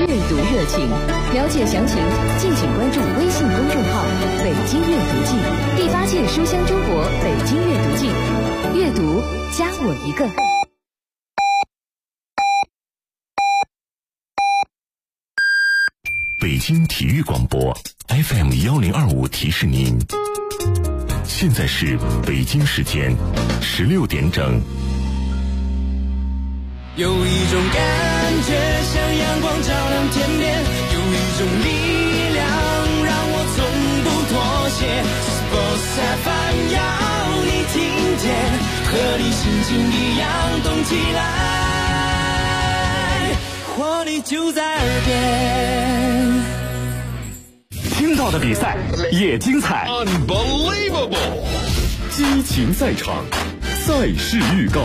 阅读热情。了解详情，敬请关注微信公众号“北京阅读季”，第8届书香中国北京阅读季，阅读加我一个。 北京体育广播 FM1025 提示您，现在是北京时间16点整。 有一种感觉像阳光照亮天边，有一种力量让我从不妥协。Sports FM 要你听见，和你心情一样动起来，活力就在耳边。 听到的比赛也精彩 Unbelievable， 激情赛场，赛事预告。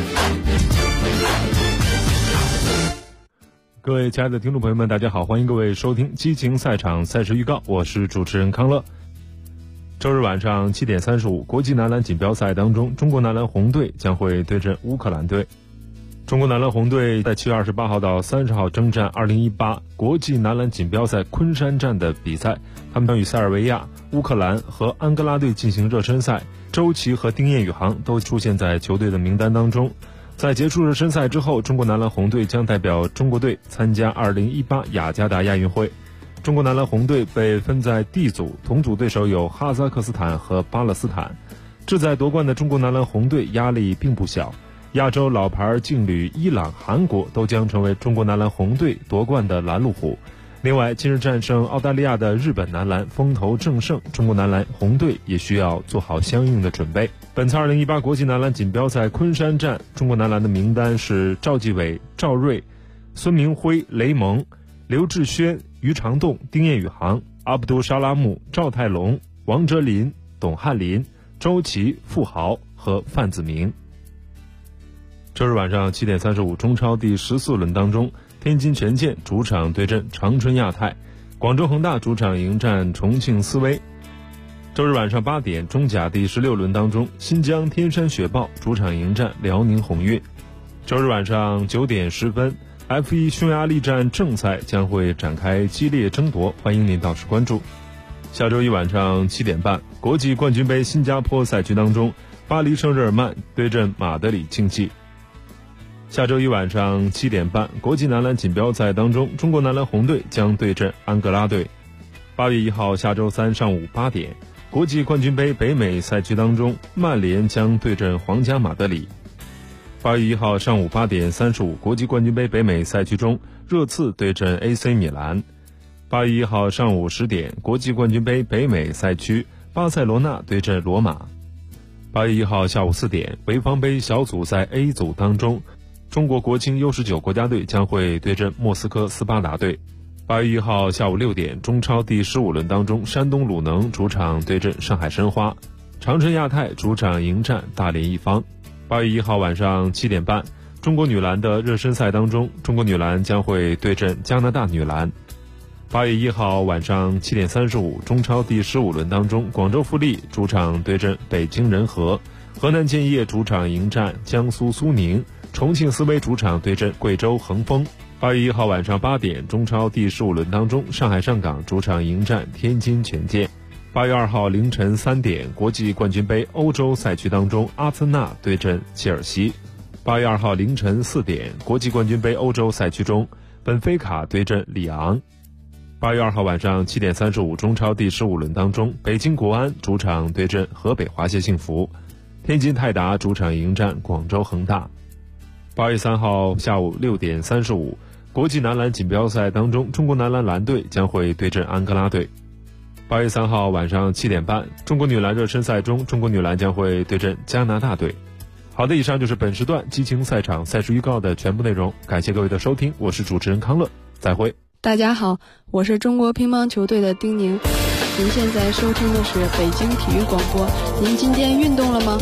各位亲爱的听众朋友们，大家好，欢迎各位收听激情赛场赛事预告，我是主持人康乐。周日晚上7点35，国际男篮锦标赛当中，中国男篮红队将会对阵乌克兰队。中国男篮红队在7月28号到30号征战2018国际男篮锦标赛昆山站的比赛，他们将与塞尔维亚、乌克兰和安哥拉队进行热身赛。周琦和丁彦雨航都出现在球队的名单当中。在结束热身赛之后，中国男篮红队将代表中国队参加2018雅加达亚运会。中国男篮红队被分在 D 组，同组对手有哈萨克斯坦和巴勒斯坦。志在夺冠的中国男篮红队压力并不小，亚洲老牌劲旅伊朗、韩国都将成为中国男篮红队夺冠的拦路虎。另外，近日战胜澳大利亚的日本男篮风头正盛，中国男篮红队也需要做好相应的准备。本次2018国际男篮锦标赛昆山站，中国男篮的名单是赵继伟、赵睿、孙明辉、雷蒙、刘志轩、于长栋、丁彦雨航、阿卜杜沙拉木、赵泰龙、王哲林、董翰林、周琦、傅豪和范子铭。周日晚上7点35，中超第14轮当中，天津权健主场对阵长春亚泰，广州恒大主场迎战重庆斯威。周日晚上8点，中甲第16轮当中，新疆天山雪豹主场迎战辽宁宏运。周日晚上9点10分，F1 匈牙利站正赛将会展开激烈争夺，欢迎您到时关注。下周一晚上7点半，国际冠军杯新加坡赛区当中，巴黎圣日耳曼对阵马德里竞技。下周一晚上7点半，国际男篮锦标赛当中，中国男篮红队将对阵安哥拉队。8月1号下周三上午8点，国际冠军杯北美赛区当中，曼联将对阵皇家马德里。8月1号上午8点35，国际冠军杯北美赛区中，热刺对阵 AC 米兰。8月1号上午10点，国际冠军杯北美赛区，巴塞罗那对阵罗马。8月1号下午4点，潍坊杯小组赛 A 组当中，中国国青 U19 国家队将会对阵莫斯科斯巴达队。8月1号下午6点，中超第15轮当中，山东鲁能主场对阵上海申花，长春亚泰主场迎战大连一方。8月1号晚上7点半，中国女篮的热身赛当中，中国女篮将会对阵加拿大女篮。8月1号晚上7点35，中超第15轮当中，广州富力主场对阵北京人和，河南建业主场迎战江苏苏宁，重庆斯威主场对阵贵州恒丰。8月1号晚上8点，中超第15轮当中，上海上港主场迎战天津权健。8月2号凌晨3点，国际冠军杯欧洲赛区当中，阿森纳对阵切尔西。8月2号凌晨4点，国际冠军杯欧洲赛区中，本菲卡对阵里昂。8月2号晚上7点35，中超第15轮当中，北京国安主场对阵河北华夏幸福，天津泰达主场迎战广州恒大。8月3号下午6点35，国际男篮锦标赛当中，中国男篮蓝队将会对阵安哥拉队。8月3号晚上7点半，中国女篮热身赛中，中国女篮将会对阵加拿大队。好的，以上就是本时段激情赛场赛事预告的全部内容，感谢各位的收听，我是主持人康乐，再会。 大家好，我是中国乒乓球队的丁宁，您现在收听的是北京体育广播。您今天运动了吗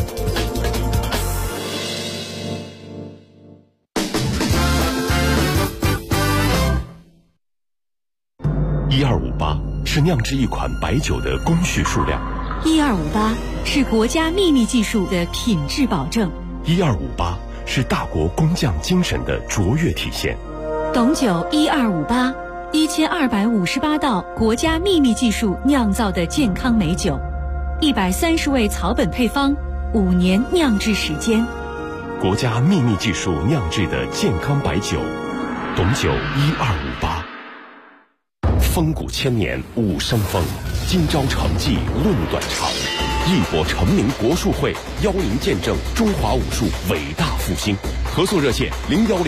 ？1258是酿制一款白酒的工序数量 ，1258是国家秘密技术的品质保证， 1258是大国工匠精神的卓越体现。 董酒1258，1258道国家秘密技术酿造的健康美酒，130味草本配方，5年酿制时间。 国家秘密技术酿制的健康白酒，董酒1258。风骨千年武生风，今朝成绩论短长。义博成名国术会邀您见证中华武术伟大复兴。合作热线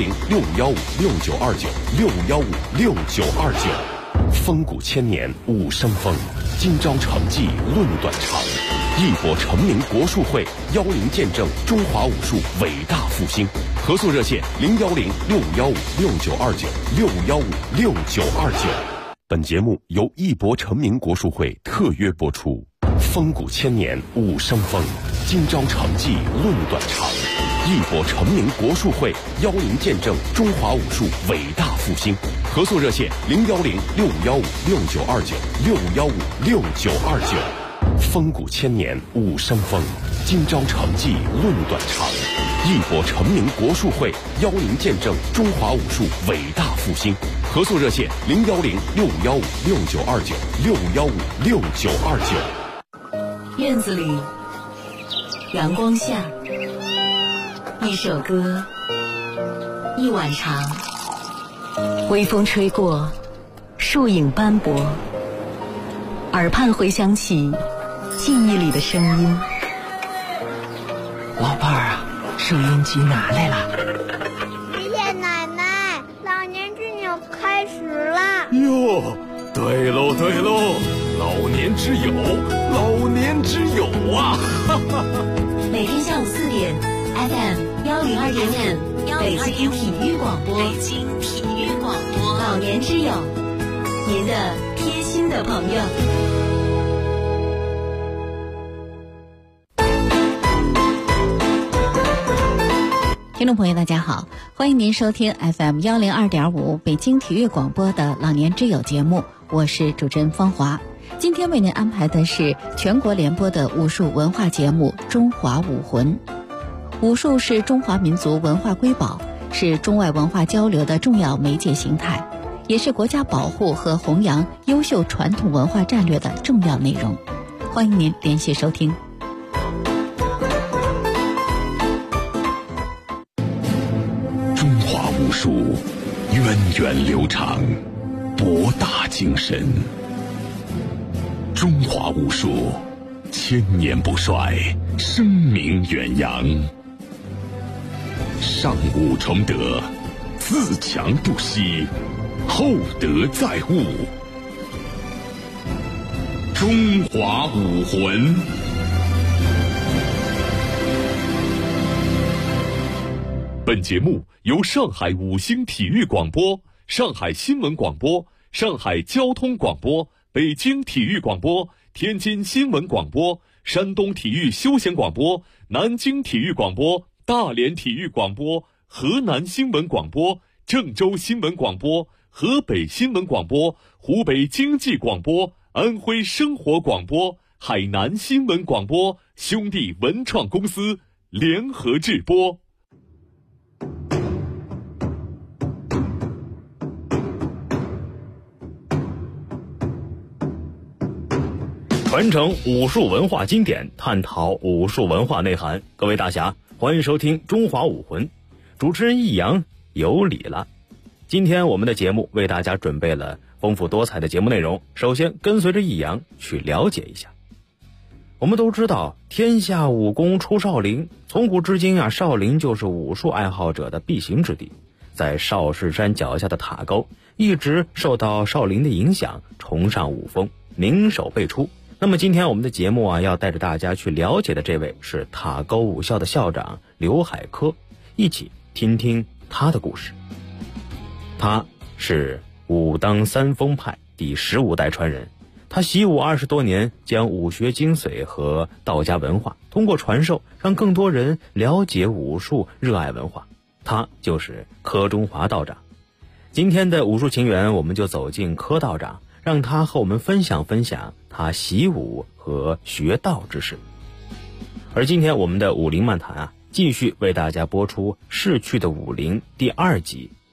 ：010-6515-6929，615-6929。风骨千年武生风，今朝成绩论短长。义博成名国术会邀您见证中华武术伟大复兴。合作热线：010-6515-6929，615-6929。本节目由义博成名国术会特约播出。风骨千年武生风，今朝成绩论短长。义博成名国术会邀您见证中华武术伟大复兴。合作热线：010-6515-6929，615-6929。风骨千年武生风，今朝成绩论短长。义博成名国术会邀您见证中华武术伟大复兴。合作热线：010-6515-6929，615-6929。 院子里，阳光下，一首歌，一晚长，微风吹过，树影斑驳，耳畔回响起记忆里的声音。 老伴儿啊，收音机拿来了。 爷爷奶奶，老年之友开始了。 哟，对喽对喽，老年之友，老年之友啊！ 每天下午4点 ，FM 102.5，北京体育广播，北京体育广播，老年之友，您的贴心的朋友。听众朋友大家好，欢迎您收听 FM 102.5北京体育广播的老年之友节目，我是主持人芳华。今天为您安排的是全国联播的武术文化节目《中华武魂》。武术是中华民族文化瑰宝，是中外文化交流的重要媒介形态，也是国家保护和弘扬优秀传统文化战略的重要内容。欢迎您连续收听。 武术源远流长，博大精深。中华武术千年不衰，声名远扬。上武崇德，自强不息，厚德载物。中华武魂。本节目由上海五星体育广播、上海新闻广播、上海交通广播、北京体育广播、天津新闻广播、山东体育休闲广播、南京体育广播、大连体育广播、河南新闻广播、郑州新闻广播、河北新闻广播、湖北经济广播、安徽生活广播、海南新闻广播兄弟文创公司联合制播。传承武术文化经典，探讨武术文化内涵。各位大侠，欢迎收听《中华武魂》，主持人易阳有礼了。今天我们的节目为大家准备了丰富多彩的节目内容。首先跟随着易阳去了解一下。我们都知道天下武功出少林，从古至今啊，少林就是武术爱好者的必行之地。在少室山脚下的塔沟一直受到少林的影响，崇尚武风，名手辈出。那么今天我们的节目啊，要带着大家去了解的这位是塔沟武校的校长刘海科，一起听听他的故事。他是武当三峰派第15代传人，他习武20多年，将武学精髓和道家文化通过传授，让更多人了解武术，热爱文化。他就是柯中华道长。今天的武术情缘，我们就走进柯道长，让他和我们分享分享他习武和学道之事。而今天我们的武林漫谈啊，继续为大家播出逝去的武林第2集。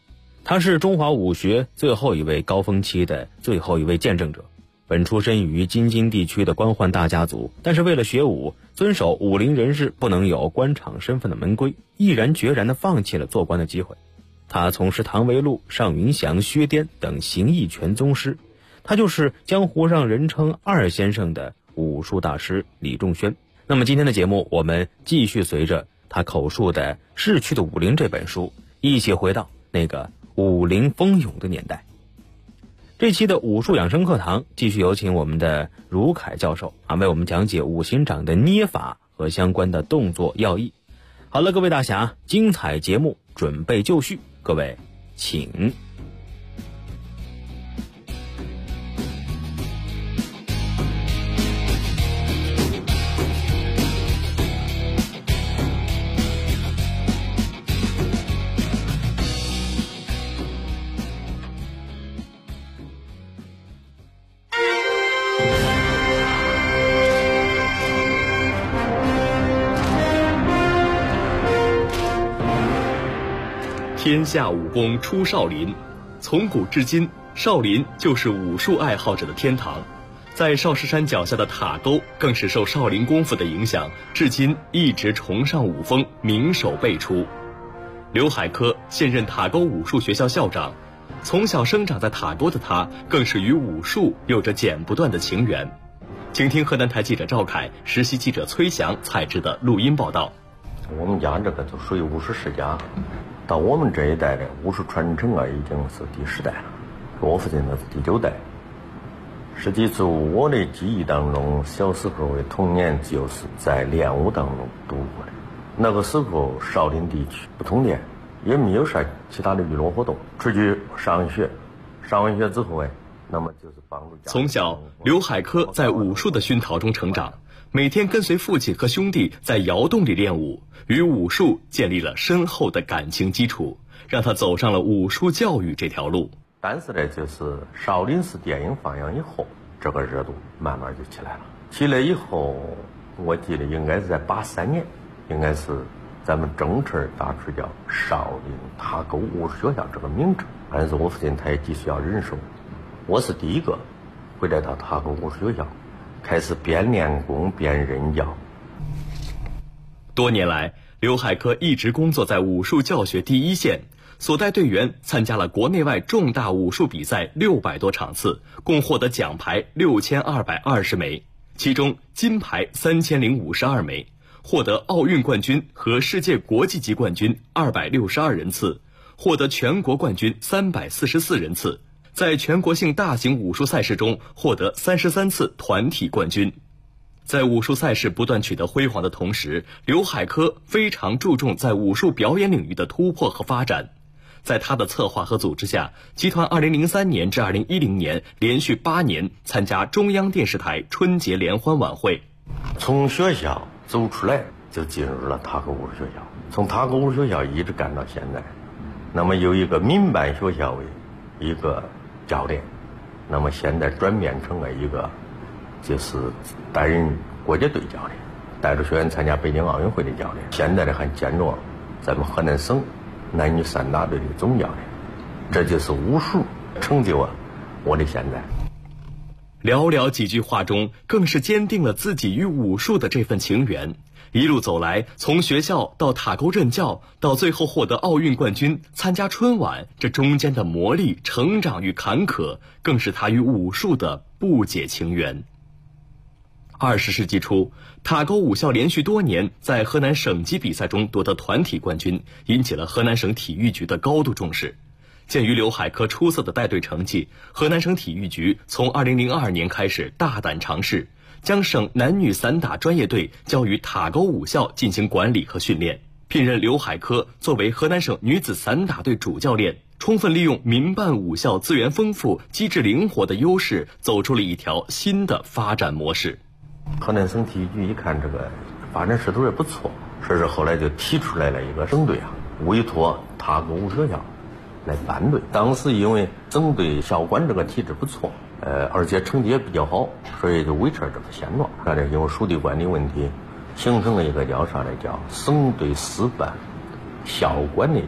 他是中华武学最后一位高峰期的最后一位见证者。本出身于京津地区的官宦大家族，但是为了学武，遵守武林人士不能有官场身份的门规，毅然决然地放弃了做官的机会。他从师唐维禄、尚云祥、薛颠等形意拳宗师，他就是江湖上人称二先生的武术大师李仲轩。那么今天的节目，我们继续随着他口述的《逝去的武林》这本书，一起回到那个武林风涌的年代。这期的武术养生课堂继续有请我们的茹凯教授为我们讲解五行掌的捏法和相关的动作要义。好了，各位大侠，精彩节目准备就绪，各位请。 天下武功出少林，从古至今，少林就是武术爱好者的天堂。在少室山脚下的塔沟，更是受少林功夫的影响，至今一直崇尚武风，名手辈出。刘海科现任塔沟武术学校校长，从小生长在塔沟的他，更是与武术有着剪不断的情缘。请听河南台记者赵凯、实习记者崔翔采制的录音报道。 我们家这个就属于武术世家，到我们这一代的武术传承已经是第10代了，我父亲那是第9代。实际从我的记忆当中，小时候的童年就是在练武当中度过的。那个时候少林地区不通电，也没有啥其他的娱乐活动，出去上学，上完学之后那么就是帮助家。 从小，刘海科在武术的熏陶中成长，每天跟随父亲和兄弟在窑洞里练武，与武术建立了深厚的感情基础，让他走上了武术教育这条路。 但是呢，就是少林寺电影放映以后，这个热度慢慢就起来了。起来以后，我记得应该是在83年，应该是咱们正式打出叫少林塔沟武术学校这个名称。但是我父亲他也继续要忍受，我是第一个回来到塔沟武术学校，开始边练功边任教。 多年来，刘海科一直工作在武术教学第一线，所带队员参加了国内外重大武术比赛600多场次，共获得奖牌6220枚，其中金牌3052枚，获得奥运冠军和世界国际级冠军262人次，获得全国冠军344人次，在全国性大型武术赛事中获得33次团体冠军。在武术赛事不断取得辉煌的同时，刘海科非常注重在武术表演领域的突破和发展。在他的策划和组织下，集团2003年至2010年连续8年参加中央电视台春节联欢晚会。 从学校走出来就进入了塔沟武术学校，从塔沟武术学校一直干到现在。那么有一个民办学校为一个教练，那么现在转变成了一个就是担任国家队教练，带着学员参加北京奥运会的教练，现在还兼着咱们河南省男女3大队的总教练。这就是武术成就我的现在。 寥寥几句话中，更是坚定了自己与武术的这份情缘。一路走来，从学校到塔沟任教，到最后获得奥运冠军、参加春晚，这中间的磨砺、成长与坎坷，更是他与武术的不解情缘。20世纪初，塔沟武校连续多年在河南省级比赛中夺得团体冠军，引起了河南省体育局的高度重视。鉴于刘海科出色的带队成绩，河南省体育局从2002年开始大胆尝试，将省男女散打专业队交于塔沟武校进行管理和训练，聘任刘海科作为河南省女子散打队主教练，充分利用民办武校资源丰富、机制灵活的优势，走出了一条新的发展模式。 河南省体育局一看这个发展势头也不错，所以说后来就提出来了一个省队委托塔沟武术学校来办队。当时因为省队校管这个体制不错，而且成绩也比较好，所以就维持这个现状。因为属地管理问题，形成了一个叫啥呢？叫省队师办校管的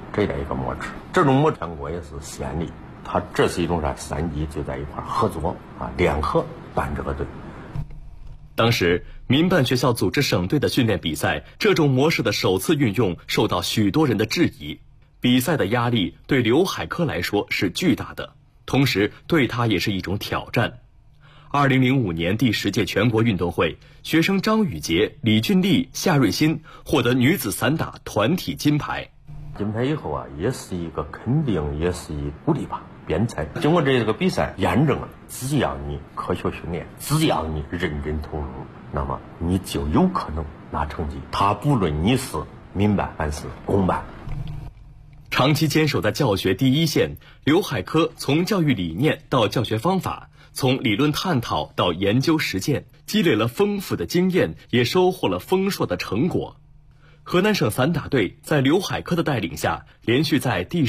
这样一个模式。这种模式全国也是先例，它这是一种啥？3级就在一块合作联合办这个队。 当时民办学校组织省队的训练比赛，这种模式的首次运用受到许多人的质疑。比赛的压力对刘海科来说是巨大的，同时对他也是一种挑战。2005年第10届全国运动会，学生张雨洁、李俊丽、夏瑞欣获得女子散打团体金牌。 金牌以后也是一个肯定，也是一鼓励吧。边才经过这个比赛验证了，只要你科学训练，只要你认真投入，那么你就有可能拿成绩。他不论你是民办还是公办。 长期坚守在教学第一线，刘海科从教育理念到教学方法，从理论探讨到研究实践，积累了丰富的经验，也收获了丰硕的成果。河南省散打队在刘海科的带领下，连续在第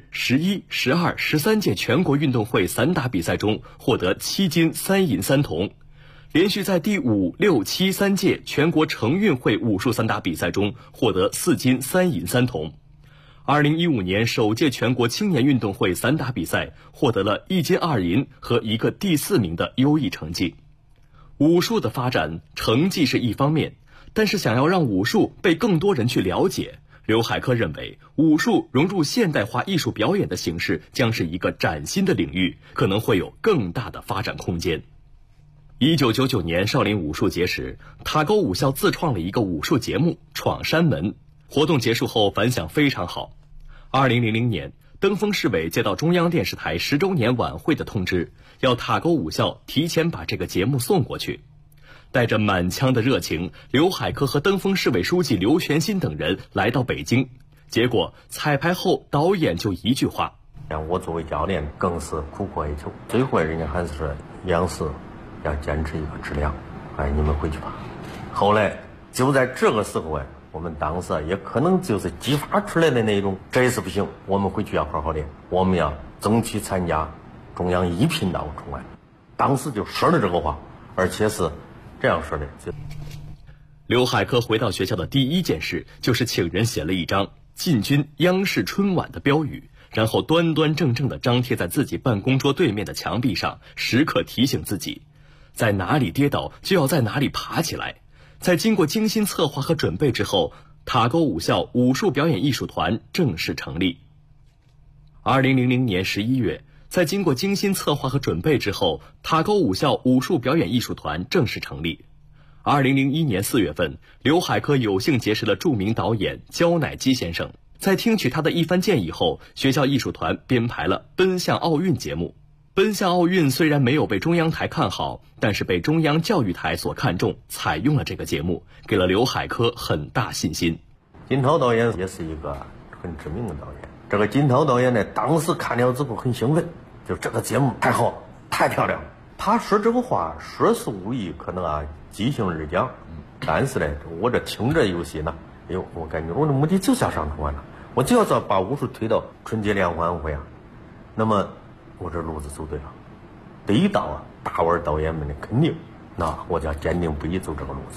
10、11、12、13届全国运动会散打比赛中获得7金3银3铜，连续在第5、6、7、3届全国成运会武术散打比赛中获得4金3银3铜。2015年首届全国青年运动会散打比赛获得了1金2银和1个第4名的优异成绩。武术的发展，成绩是一方面，但是想要让武术被更多人去了解，刘海科认为武术融入现代化艺术表演的形式将是一个崭新的领域，可能会有更大的发展空间。1999年少林武术节时，塔沟武校自创了一个武术节目《闯山门》，活动结束后反响非常好。2000年，登封市委接到中央电视台10周年晚会的通知，要塔沟武校提前把这个节目送过去。带着满腔的热情，刘海科和登封市委书记刘全新等人来到北京。结果彩排后，导演就一句话： 我作为教练更是苦苦哀求，最后人家还是说央视要坚持一个质量，你们回去吧。后来就在这个时候我们当时也可能就是激发出来的那种，这次不行，我们回去要好好练，我们要争取参加中央1频道春晚。当时就说了这个话，而且是这样说的。 刘海科回到学校的第一件事就是请人写了一张进军央视春晚的标语，然后端端正正地张贴在自己办公桌对面的墙壁上，时刻提醒自己，在哪里跌倒就要在哪里爬起来。在经过精心策划和准备之后，塔沟武校武术表演艺术团正式成立。2000年11月，在经过精心策划和准备之后，塔沟武校武术表演艺术团正式成立。2001年4月份，刘海科有幸结识了著名导演焦乃基先生，在听取他的一番建议后，学校艺术团编排了《奔向奥运》节目。奔向奥运虽然没有被中央台看好，但是被中央教育台所看重，采用了这个节目，给了刘海科很大信心。 金涛导演也是一个很知名的导演，这个金涛导演呢，当时看了之后很兴奋，就这个节目太好了，太漂亮了。他说这个话说是无意可能即兴而讲，但是呢，我这听着有些呢，我感觉我的目的就是要上春晚了，我就要把武术推到春节联欢晚会那么我这路子走对了，第一道大腕导演们的肯定，那我就要坚定不移走这个路子。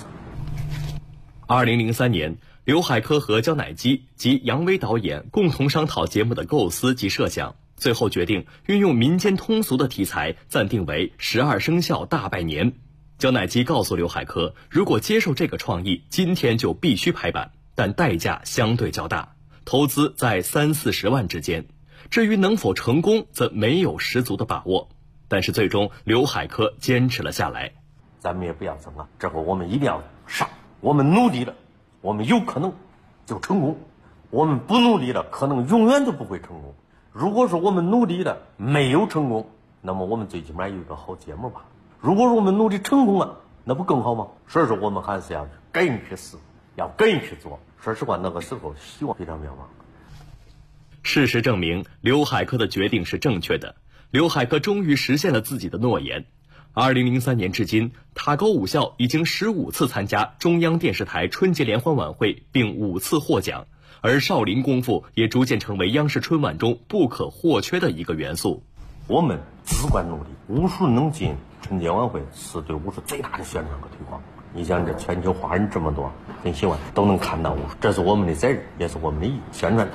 2003年，刘海科和焦乃基及杨威导演共同商讨节目的构思及设想，最后决定运用民间通俗的题材，暂定为12生肖大拜年。焦乃基告诉刘海科，如果接受这个创意，今天就必须拍板，但代价相对较大，投资在30-40万之间。至于能否成功，则没有十足的把握。但是最终，刘海科坚持了下来。 咱们也不要争这个我们一定要上。我们努力了，我们有可能就成功；我们不努力了，可能永远都不会成功。如果说我们努力了没有成功，那么我们最起码有一个好节目吧。如果说我们努力成功了，那不更好吗？所以说我们还是要敢于去试，要敢于去做。说实话，那个时候希望非常渺茫。 事实证明，刘海科的决定是正确的。刘海科终于实现了自己的诺言。2003年至今，塔沟武校已经15次参加中央电视台春节联欢晚会，并5次获奖。而少林功夫也逐渐成为央视春晚中不可或缺的一个元素。 我们只管努力，武术能进春节晚会是对武术最大的宣传和推广。你想这全球华人这么多，很喜欢都能看到武术，这是我们的责任，也是我们的义务，宣传它。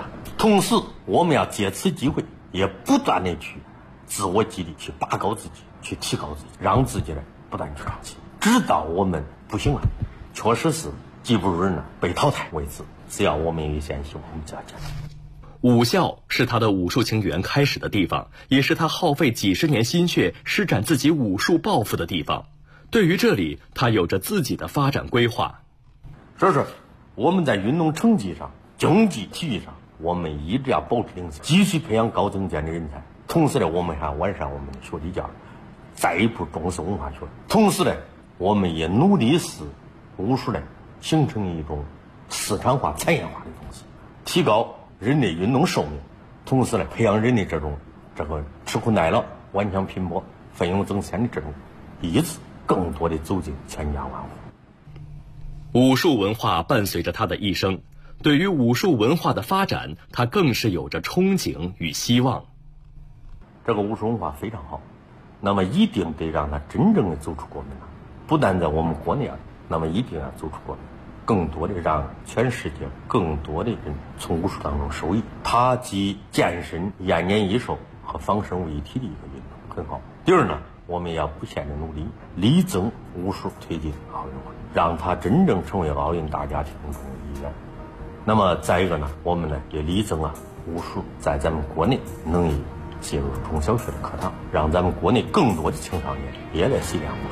同时我们要借此机会也不断的去自我激励，去拔高自己，去提高自己，让自己呢不断去创新，直到我们不行了，确实是技不如人了，被淘汰为止。只要我们有一线希望，我们就要坚持。 武校是他的武术情缘开始的地方，也是他耗费几十年心血施展自己武术抱负的地方。对于这里，他有着自己的发展规划。 所以说，我们在运动成绩上、竞技体育上，我们一直要保持领先，继续培养高增尖的人才。同时呢，我们还完善我们的学理教育，再一步重视文化学。同时呢，我们也努力使武术呢形成一种市场化、产业化的东西，提高人类运动寿命，同时呢，培养人类这个吃苦耐劳、顽强拼搏、奋勇争先的这种意志，更多的走进千家万户。 武术文化伴随着他的一生，对于武术文化的发展，他更是有着憧憬与希望。 这个武术文化非常好，那么一定得让它真正的走出国门来，不但在我们国内，那么一定要走出国门，更多的让全世界更多的人从武术当中受益。它集健身、延年益寿和防身为一体的一个运动，很好。第二呢，我们要不懈的努力，力争武术推进奥运会，让它真正成为奥运大家庭中的一员。那么再一个呢，我们呢也力争武术在咱们国内能以进入中小学的课堂，让咱们国内更多的青少年也来习练武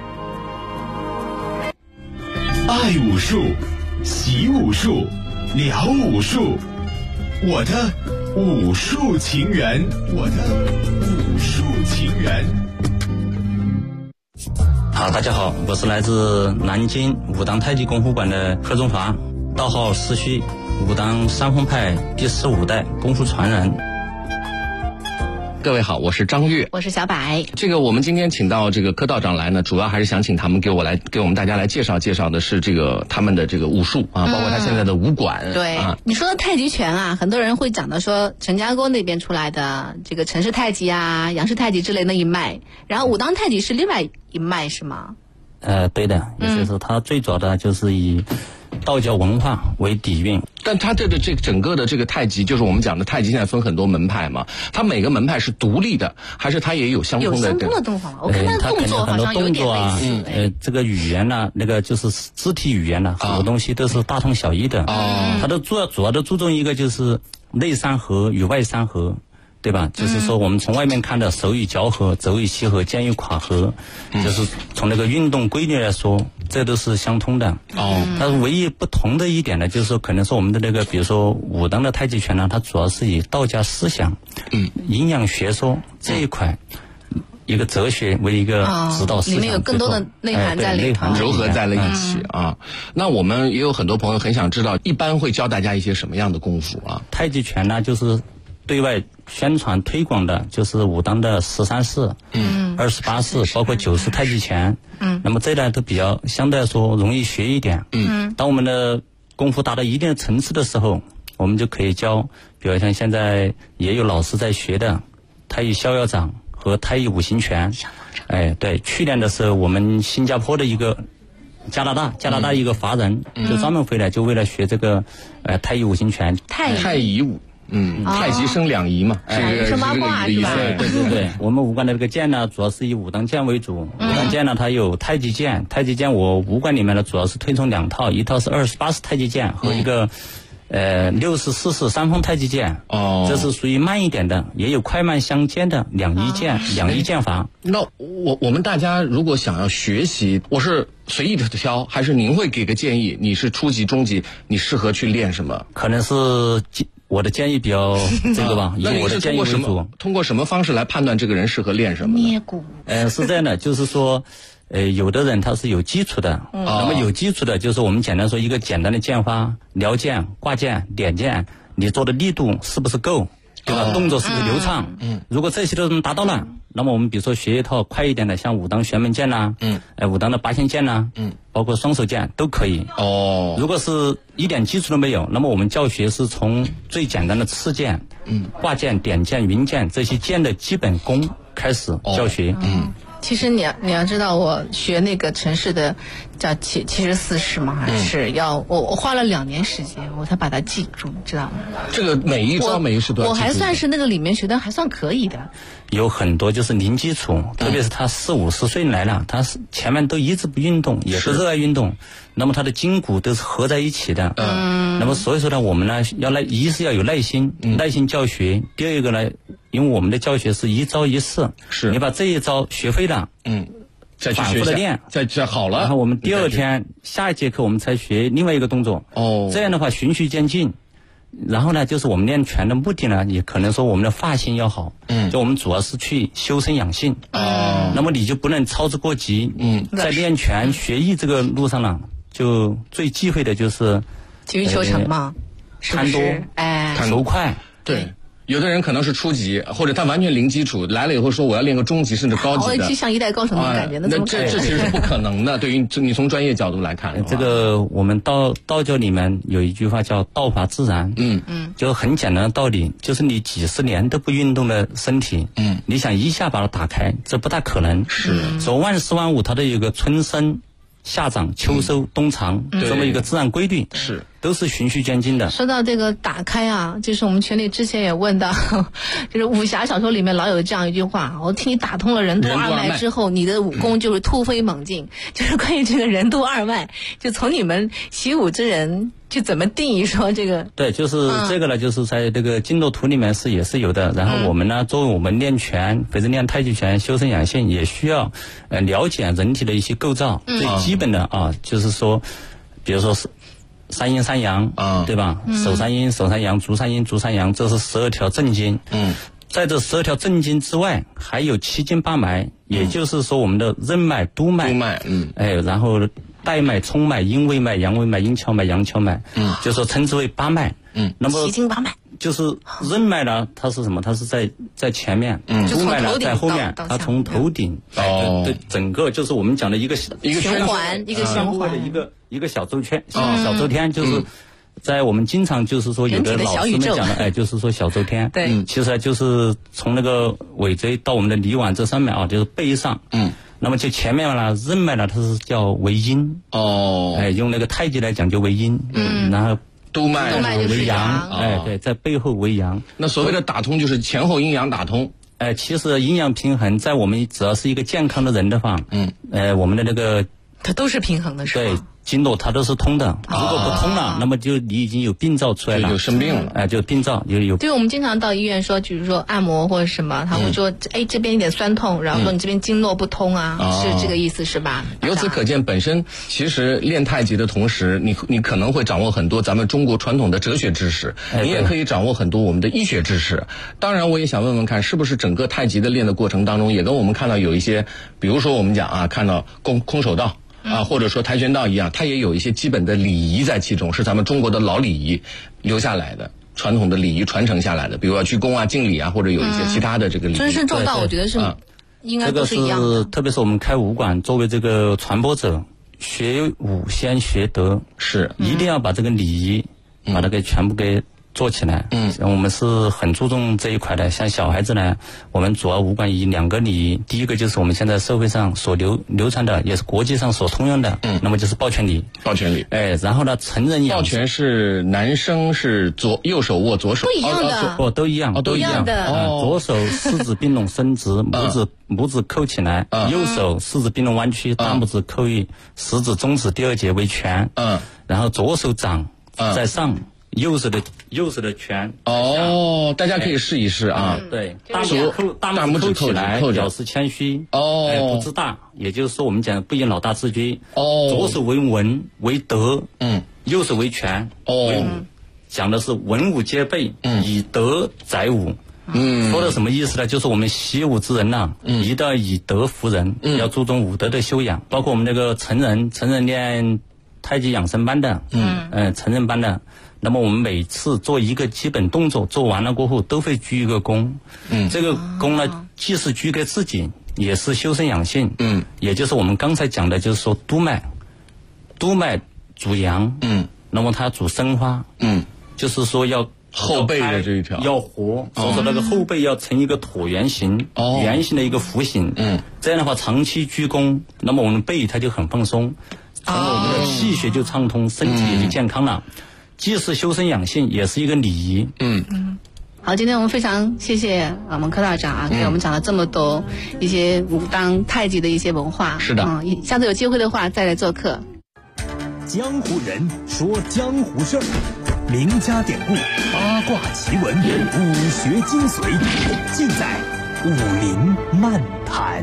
术。爱武术，习武术，聊武术，我的武术情缘，我的武术情缘。 好，大家好，我是来自南京武当太极功夫馆的贺中华，道号师虚，武当三丰派第15代功夫传人。 各位好，我是张悦， 我是小柏。 这个我们今天请到这个柯道长来呢，主要还是想请他们给我们大家来介绍的是这个他们的这个武术啊，包括他现在的武馆。 对啊，你说的太极拳啊，很多人会讲到说陈家沟那边出来的这个陈氏太极啊、杨氏太极之类那一脉，然后武当太极是另外一脉是吗？ 对的，也就是它最早的就是以道教文化为底蕴。 但它这整个的这个太极，就是我们讲的太极，现在分很多门派嘛，它每个门派是独立的，还是它也有相通的？ 有相通的动法吗？我看它动作好像有点类似。 这个语言呢，那个就是肢体语言呢，很多东西都是大同小异的。它的主要的注重一个就是内三合与外三合。对吧？就是说，我们从外面看的手与脚合、肘与膝合、肩与胯合，就是从那个运动规律来说，这都是相通的。但是唯一不同的一点呢，就是说，可能说我们的那个，比如说武当的太极拳呢，它主要是以道家思想、阴阳学说这一块。一个哲学为一个指导思想， 里面有更多的内涵在里头， 糅合在了一起啊。那我们也有很多朋友很想知道，一般会教大家一些什么样的功夫啊？ 太极拳呢，就是对外宣传推广的就是武当的13式、28式，包括9式太极拳。那么这类都比较相对来说容易学一点。当我们的功夫达到一定的层次的时候，我们就可以教，比如像现在也有老师在学的太极逍遥掌和太极五行拳。对，去年的时候我们新加坡的一个加拿大一个华人就专门回来，就为了学这个太极五行拳。 太极武。太极生两仪嘛， 生八卦是吧？ 对，我们武馆的这个剑呢，主要是以武当剑为主。武当剑呢，它有太极剑，我武馆里面呢主要是推崇2套，一套是28式太极剑和一个64式三丰太极剑。这是属于慢一点的，也有快慢相间的两仪剑法。 那我们大家如果想要学习，我是随意的挑，还是您会给个建议？你是初级、中级，你适合去练什么？ 可能是我的建议比较这个吧，以我的建议为主。 通过什么方式来判断这个人适合练什么？ 捏骨。 是这样的，就是说，有的人他是有基础的，那么有基础的，就是我们简单说一个简单的剑法，撩剑、挂剑、点剑，你做的力度是不是够？对吧？动作是不是流畅？如果这些都能达到了，那么我们比如说学一套快一点的，像武当玄门剑呐，武当的八仙剑呐，包括双手剑都可以。如果是一点基础都没有，那么我们教学是从最简单的刺剑、挂剑、点剑、云剑这些剑的基本功开始教学。 其实你要知道，我学那个陈氏的叫74式嘛，还是要我花了2年时间，我才把它记住，知道吗？ 这个每一招每一式都要记住。 我还算是那个里面学的还算可以的。 有很多就是零基础，特别是他40-50岁来了，他是前面都一直不运动，也不热爱运动，那么他的筋骨都是合在一起的。那么所以说呢，我们呢一是要有耐心，耐心教学；第二个呢，因为我们的教学是一招一式， 是你把这一招学会了， 再去反复的练， 再好了， 然后我们第二天下一节课我们才学另外一个动作。这样的话循序渐进。然后呢，就是我们练拳的目的呢，也可能说我们的发性要好，就我们主要是去修身养性。那么你就不能操之过急。在练拳学艺这个路上呢，就最忌讳的就是急于求成嘛， 贪多，求快。 对。有的人可能是初级，或者他完全零基础，来了以后说我要练个中级甚至高级的， 就像一代高手那种感觉， 那这其实是不可能的。对于你从专业角度来看， 这个我们道教里面有一句话叫“道法自然”，就很简单的道理，就是你几十年都不运动的身体，你想一下把它打开，这不大可能。 是， 说万事万物它都有一个春生、夏长、秋收、冬藏这么一个自然规律， 是。 都是循序渐进的。 说到这个打开啊，就是我们群里之前也问到，就是武侠小说里面老有这样一句话，我替你打通了任督二脉之后，你的武功就是突飞猛进。就是关于这个任督二脉，就从你们习武之人去怎么定义说这个？ 对，就是这个呢，就是在这个经络图里面也是有的。然后我们呢，作为我们练拳或者练太极拳修身养性，也需要了解人体的一些构造，最基本的啊，就是说，比如说是。三阴三阳对吧？手三阴手三阳，足三阴足三阳，这是12条正经。在这12条正经之外，还有7经8脉，也就是说我们的任脉、督脉，然后带脉、冲脉、阴胃脉、阳胃脉、阴跷脉、阳跷脉，就说称之为8脉。那么 7经8脉就是任脉呢，它是什么？它是在前面，督脉呢在后面，它从头顶对整个就是我们讲的一个循环，一个循环的一个小周圈，小周天就是在我们经常就是说有的老师们讲的，就是说小周天， 对， 其实就是从那个尾椎到我们的离脘这上面啊，就是背上，那么就前面呢任脉呢，它是叫为阴，用那个太极来讲就为阴，然后。 督脉为阳，对，在背后为阳。 那所谓的打通就是前后阴阳打通。 其实阴阳平衡，在我们只要是一个健康的人的话，我们的那个它都是平衡的，是吧？ 对，经络它都是通的。如果不通了，那么就你已经有病灶出来了， 就生病了。 就病灶有。 对，我们经常到医院说，比如说按摩或者什么，他会说，这边有点酸痛，然后说你这边经络不通啊，是这个意思是吧？ 由此可见，本身其实练太极的同时，你可能会掌握很多咱们中国传统的哲学知识，你也可以掌握很多我们的医学知识。当然，我也想问问看，是不是整个太极的练的过程当中，也跟我们看到有一些，比如说我们讲看到空手道。或者说跆拳道一样，它也有一些基本的礼仪在其中，是咱们中国的老礼仪留下来的，传统的礼仪传承下来的，比如要鞠躬啊、敬礼啊，或者有一些其他的这个礼仪。 尊师重道，我觉得是应该都是一样的。 这个是，特别是我们开武馆，作为这个传播者，学武先学德， 是一定要把这个礼仪把它给全部给做起来。我们是很注重这一块的。像小孩子呢，我们主要武馆以2个礼仪，第一个就是我们现在社会上所流传的，也是国际上所通用的，那么就是抱拳礼。 抱拳礼， 然后呢，成人养抱拳是男生是右手握左手， 不一样的， 都一样， 都一样的。 左手4指并拢伸直，拇指扣起来，右手4指并拢弯曲，大拇指扣于食指、中指第2节为拳，然后左手掌在上。右手的拳大家可以试一试啊。 对，大拇指扣起来，表示谦虚。不自大，也就是说我们讲不以老大自居。左手为文为德，右手为权，讲的是文武皆备，以德载武。说的什么意思呢？就是我们习武之人呐，一定要以德服人，要注重武德的修养。包括我们这个成人练太极养生班的，成人班的。那么我们每次做一个基本动作，做完了过后都会鞠一个躬。这个躬呢，既是鞠给自己，也是修身养性。也就是我们刚才讲的，就是说督脉主阳。那么它主生花。就是说要后背的这一条要活，所以说那个后背要成一个椭圆形，圆形的一个弧形。这样的话长期鞠躬，那么我们背它就很放松。 然后我们的气血就畅通，身体也就健康了。既是修身养性，也是一个礼仪。 好，今天我们非常谢谢我们柯道长啊，给我们讲了这么多一些武当太极的一些文化。 是的， 下次有机会的话再来做客。 江湖人说江湖事儿，名家典故、八卦奇闻、武学精髓，尽在武林漫谈。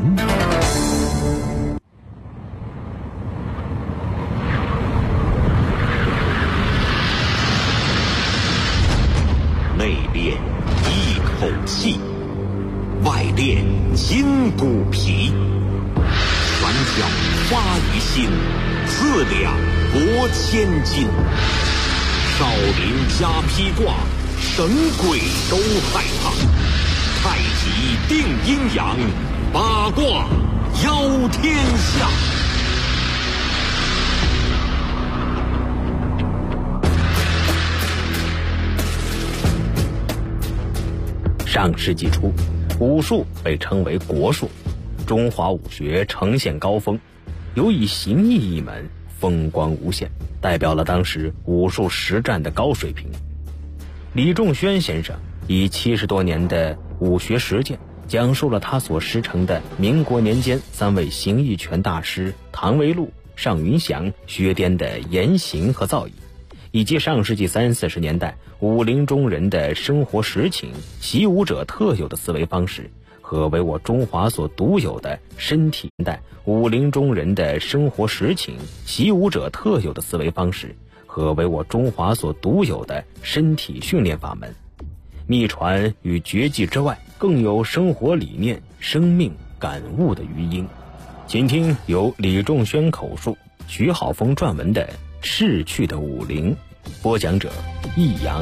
内练一口气，外练筋骨皮，拳脚发于心，四两拨千斤。少林加披挂，神鬼都害怕。太极定阴阳，八卦邀天下。 上世纪初，武术被称为国术，中华武学呈现高峰，尤以形意一门风光无限，代表了当时武术实战的高水平。李仲轩先生以70多年的武学实践，讲述了他所师承的民国年间3位形意拳大师唐维禄、尚云祥、薛颠的言行和造诣，以及上世纪30、40年代武林中人的生活实情、习武者特有的思维方式，和为我中华所独有的身体代武林中人的生活实情、习武者特有的思维方式，和为我中华所独有的身体训练法门。秘传与绝技之外，更有生活理念、生命感悟的余音。请听由李仲轩口述、徐浩峰撰文的《逝去的武林》，播讲者易阳。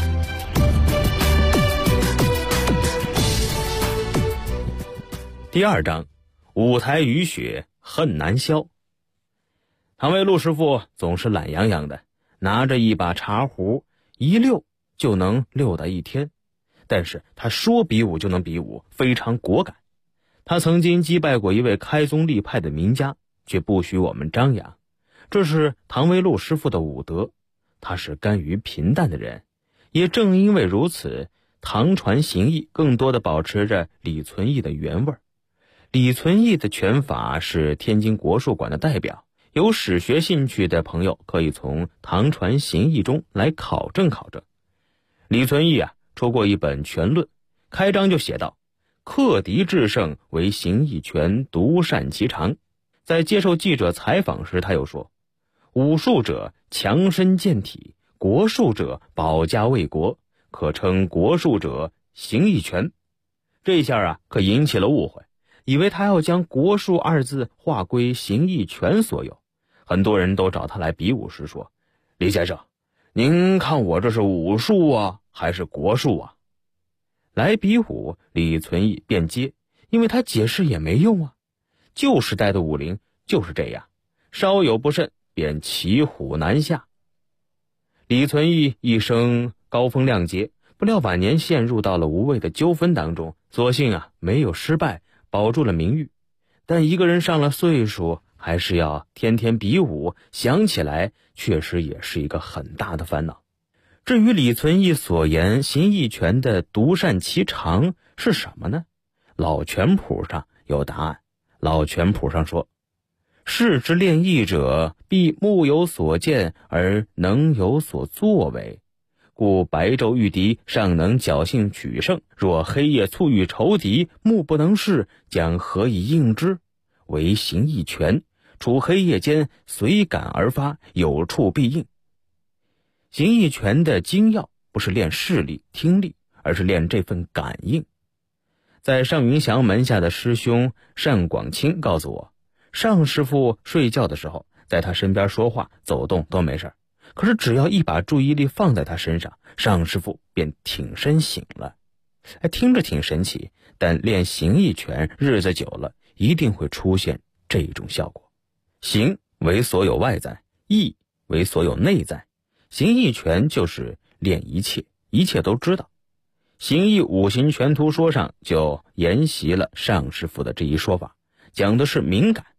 第2章，舞台雨雪恨难消。唐维禄师傅总是懒洋洋的，拿着一把茶壶一溜就能溜达一天，但是他说比武就能比武，非常果敢。他曾经击败过一位开宗立派的名家，却不许我们张扬，这是唐维禄师傅的武德。他是甘于平淡的人，也正因为如此，唐传形意更多的保持着李存义的原味。李存义的拳法是天津国术馆的代表，有史学兴趣的朋友可以从唐传形意中来考证考证。李存义出过一本拳论，开章就写道：克敌制胜为形意拳独擅其长。在接受记者采访时，他又说，武术者强身健体，国术者保家卫国，可称国术者形意拳。这下可引起了误会，以为他要将国术2字划归形意拳所有。很多人都找他来比武时说，李先生，您看我这是武术还是国术来比武，李存义便接，因为他解释也没用旧时代的武林就是这样，稍有不慎便骑虎难下。李存义一生高风亮节，不料晚年陷入到了无谓的纠纷当中，所幸没有失败，保住了名誉。但一个人上了岁数，还是要天天比武，想起来确实也是一个很大的烦恼。至于李存义所言形意拳的独擅其长是什么呢？老拳谱上有答案。老拳谱上说，士之练艺者，必目有所见而能有所作为，故白昼遇敌，尚能侥幸取胜；若黑夜促遇仇敌，目不能视，将何以应之？为形意拳，处黑夜间，随感而发，有处必应。形意拳的精要不是练视力、听力，而是练这份感应。在尚云祥门下的师兄单广清告诉我，尚师傅睡觉的时候，在他身边说话、走动都没事，可是只要一把注意力放在他身上，尚师傅便挺身醒了。听着挺神奇，但练形意拳日子久了，一定会出现这种效果。形为所有外在，意为所有内在。形意拳就是练一切，一切都知道。形意五行全图说上就沿袭了尚师傅的这一说法，讲的是敏感，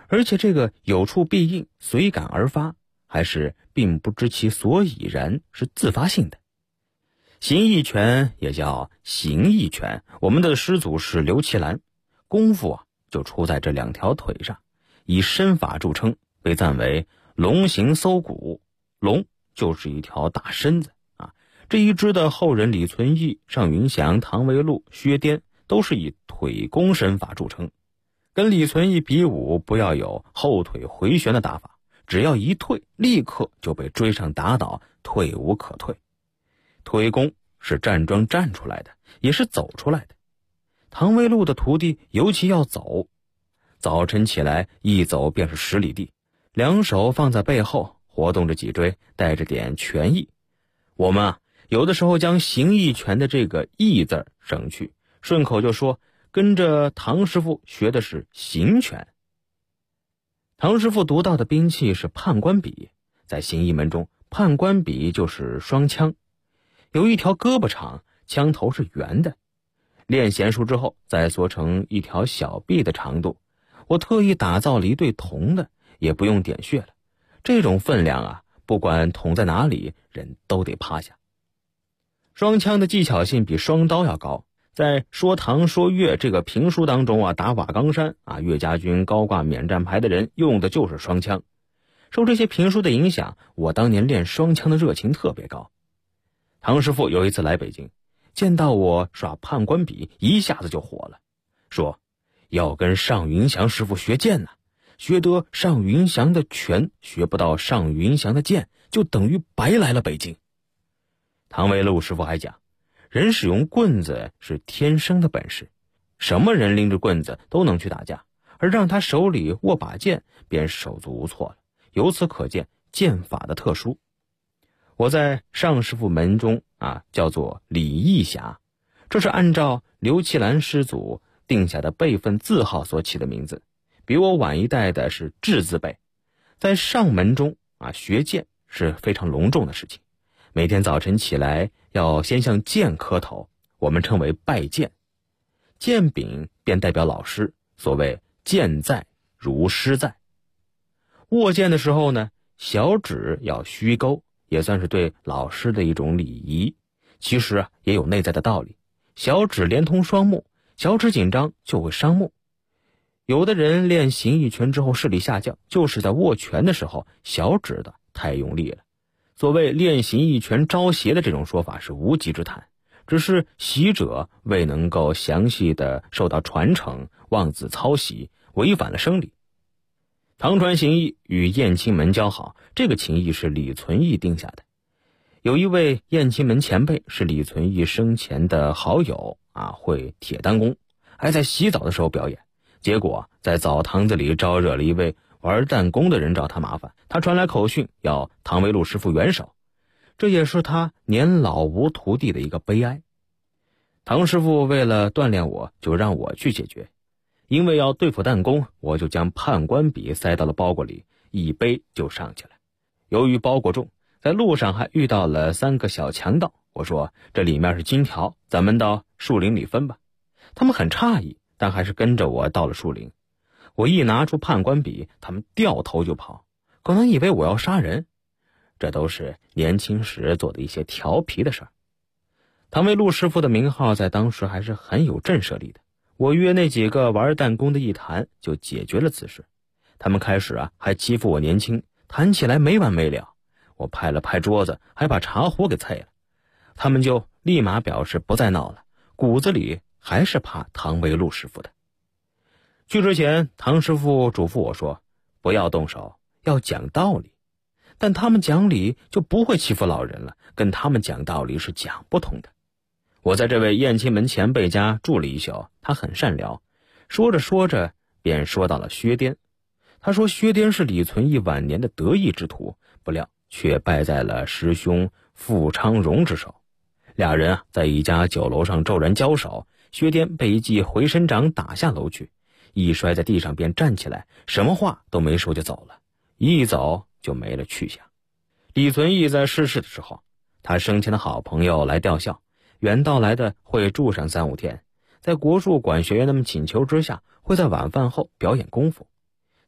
而且这个有处必应，随感而发，还是并不知其所以然，是自发性的。形意拳也叫形意拳，我们的师祖是刘奇兰，功夫就出在这2条腿上，以身法著称，被赞为龙形搜骨。龙就是一条大身子啊。这一支的后人李存义、尚云祥、唐维禄、薛颠都是以腿功身法著称。跟李存义比武，不要有后腿回旋的打法，只要一退，立刻就被追上打倒，退无可退。腿功是站桩站出来的，也是走出来的。唐维禄的徒弟尤其要走，早晨起来一走便是10里地，两手放在背后，活动着脊椎，带着点拳意。我们有的时候将形意拳的这个意字省去，顺口就说跟着唐师傅学的是形拳。唐师傅独到的兵器是判官笔，在形意门中，判官笔就是双枪，有一条胳膊长，枪头是圆的。练娴熟之后，再缩成一条小臂的长度。我特意打造了一对铜的，也不用点穴了。这种分量不管捅在哪里，人都得趴下。双枪的技巧性比双刀要高。在说唐说岳这个评书当中打瓦岗山岳家军高挂免战牌的人用的就是双枪。受这些评书的影响，我当年练双枪的热情特别高。唐师傅有一次来北京，见到我耍判官笔，一下子就火了，说要跟尚云祥师傅学剑学得尚云祥的拳，学不到尚云祥的剑，就等于白来了北京。唐维禄师傅还讲，人使用棍子是天生的本事，什么人拎着棍子都能去打架，而让他手里握把剑，便手足无措了。由此可见剑法的特殊。我在尚师傅门中叫做李义侠，这是按照刘奇兰师祖定下的辈分字号所起的名字，比我晚一代的是智字辈。在上门中学剑是非常隆重的事情，每天早晨起来要先向剑磕头，我们称为拜剑。剑柄便代表老师，所谓剑在如师在。握剑的时候呢，小指要虚勾，也算是对老师的一种礼仪。其实也有内在的道理，小指连通双目，小指紧张就会伤目。有的人练形意拳之后视力下降，就是在握拳的时候小指的太用力了。所谓练形意拳招邪的这种说法是无稽之谈，只是习者未能够详细的受到传承，妄自操习，违反了生理。唐传形意与燕青门交好，这个情谊是李存义定下的。有一位燕青门前辈是李存义生前的好友会铁单功，还在洗澡的时候表演，结果在澡堂子里招惹了一位玩弹弓的人找他麻烦，他传来口讯要唐维禄师傅援手，这也是他年老无徒弟的一个悲哀。唐师傅为了锻炼我，就让我去解决。因为要对付弹弓，我就将判官笔塞到了包裹里，一背就上去了。由于包裹重，在路上还遇到了3个小强盗，我说这里面是金条，咱们到树林里分吧。他们很诧异，但还是跟着我到了树林。我一拿出判官笔，他们掉头就跑，可能以为我要杀人。这都是年轻时做的一些调皮的事儿。唐维禄师傅的名号在当时还是很有震慑力的。我约那几个玩弹弓的一谈，就解决了此事。他们开始还欺负我年轻，谈起来没完没了。我拍了拍桌子，还把茶壶给碎了。他们就立马表示不再闹了，骨子里还是怕唐维禄师傅的。去之前，唐师傅嘱咐我说，不要动手，要讲道理。但他们讲理就不会欺负老人了，跟他们讲道理是讲不通的。我在这位燕青门前辈家住了一宿，他很善聊，说着说着便说到了薛颠。他说薛颠是李存义晚年的得意之徒，不料却败在了师兄傅昌荣之手。俩人在一家酒楼上骤然交手，薛颠被一记回身掌打下楼去，一摔在地上便站起来，什么话都没说就走了，一走就没了去向。李存义在逝世的时候，他生前的好朋友来吊孝，远道来的会住上3-5天，在国术馆学员他们请求之下，会在晚饭后表演功夫。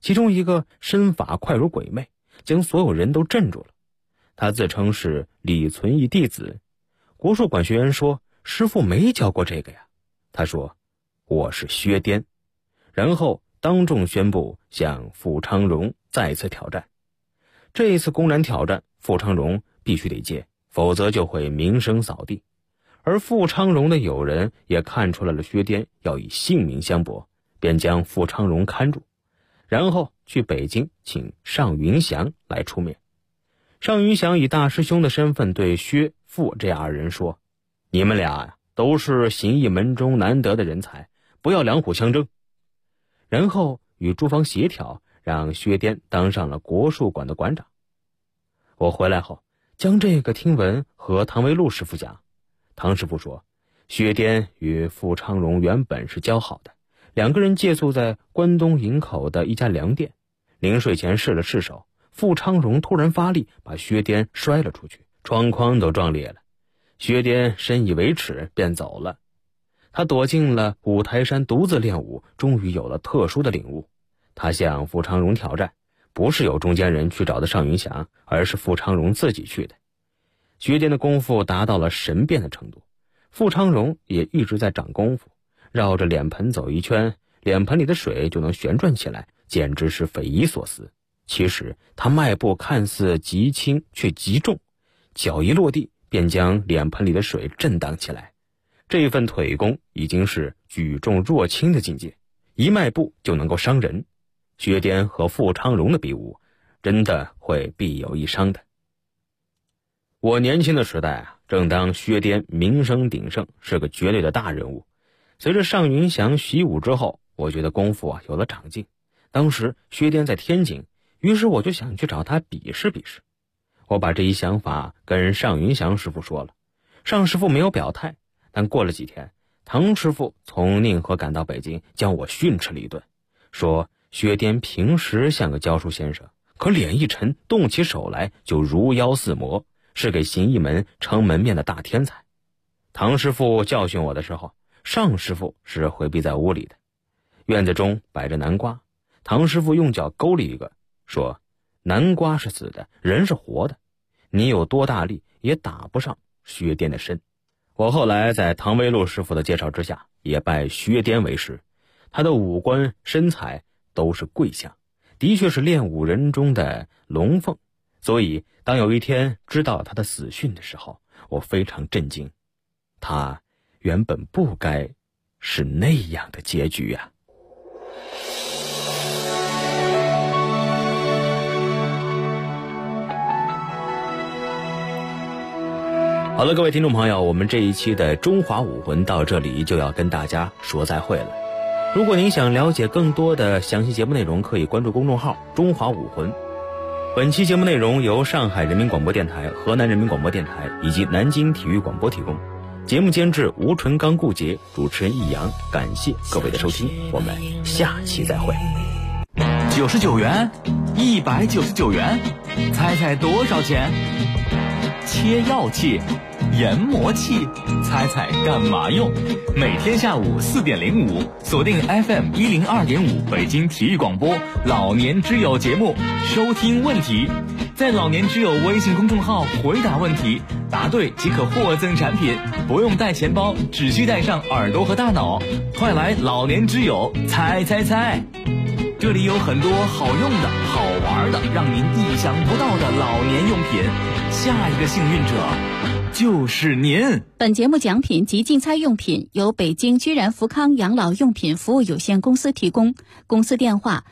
其中一个身法快如鬼魅，将所有人都镇住了。他自称是李存义弟子。国术馆学员说，师父没教过这个呀。他说，我是薛颠，然后当众宣布向傅昌荣再次挑战。这一次公然挑战，傅昌荣必须得接，否则就会名声扫地。而傅昌荣的友人也看出来了薛颠要以性命相搏，便将傅昌荣看住，然后去北京请尚云祥来出面。尚云祥以大师兄的身份对薛、傅这二人说，你们俩都是形意门中难得的人才，不要两虎相争。然后与诸方协调，让薛颠当上了国术馆的馆长。我回来后将这个听闻和唐维禄师傅讲，唐师傅说，薛颠与傅昌荣原本是交好的，两个人借宿在关东营口的一家粮店，临睡前试了试手，傅昌荣突然发力，把薛颠摔了出去，窗框都撞裂了。薛颠深以为耻，便走了。他躲进了五台山独自练武，终于有了特殊的领悟。他向傅昌荣挑战，不是有中间人去找的尚云祥，而是傅昌荣自己去的。薛颠的功夫达到了神变的程度，傅昌荣也一直在长功夫，绕着脸盆走一圈，脸盆里的水就能旋转起来，简直是匪夷所思。其实他迈步看似极轻却极重，脚一落地便将脸盆里的水震荡起来。这份腿功已经是举重若轻的境界，一迈步就能够伤人。薛颠和傅昌荣的比武，真的会必有一伤的。我年轻的时代正当薛颠名声鼎盛，是个绝对的大人物。随着尚云祥习武之后，我觉得功夫有了长进。当时薛颠在天津，于是我就想去找他比试比试。我把这一想法跟尚云祥师傅说了，尚师傅没有表态，但过了几天，唐师傅从宁河赶到北京，将我训斥了一顿，说薛颠平时像个教书先生，可脸一沉，动起手来就如妖似魔，是给形意门撑门面的大天才。唐师傅教训我的时候，尚师傅是回避在屋里的。院子中摆着南瓜，唐师傅用脚勾了一个，说，南瓜是死的，人是活的，你有多大力也打不上薛颠的身。我后来在唐维禄师傅的介绍之下，也拜薛颠为师，他的五官身材都是贵相，的确是练武人中的龙凤。所以当有一天知道他的死讯的时候，我非常震惊，他原本不该是那样的结局啊。好了，各位听众朋友，我们这一期的中华武魂到这里就要跟大家说再会了。如果您想了解更多的详细节目内容，可以关注公众号中华武魂。本期节目内容由上海人民广播电台、河南人民广播电台以及南京体育广播提供，节目监制吴纯刚、顾杰，主持人易阳。感谢各位的收听，我们下期再会。 99元，199元，猜猜多少钱？切药器、研磨器，猜猜干嘛用？每天下午4点05，锁定 FM 102.5北京体育广播老年之友节目，收听问题，在老年之友微信公众号回答问题，答对即可获赠产品，不用带钱包，只需带上耳朵和大脑。快来老年之友猜猜猜！这里有很多好用的、好玩的，让您意想不到的老年用品。下一个幸运者就是您。 本节目奖品及竞猜用品由北京居然福康养老用品服务有限公司提供，公司电话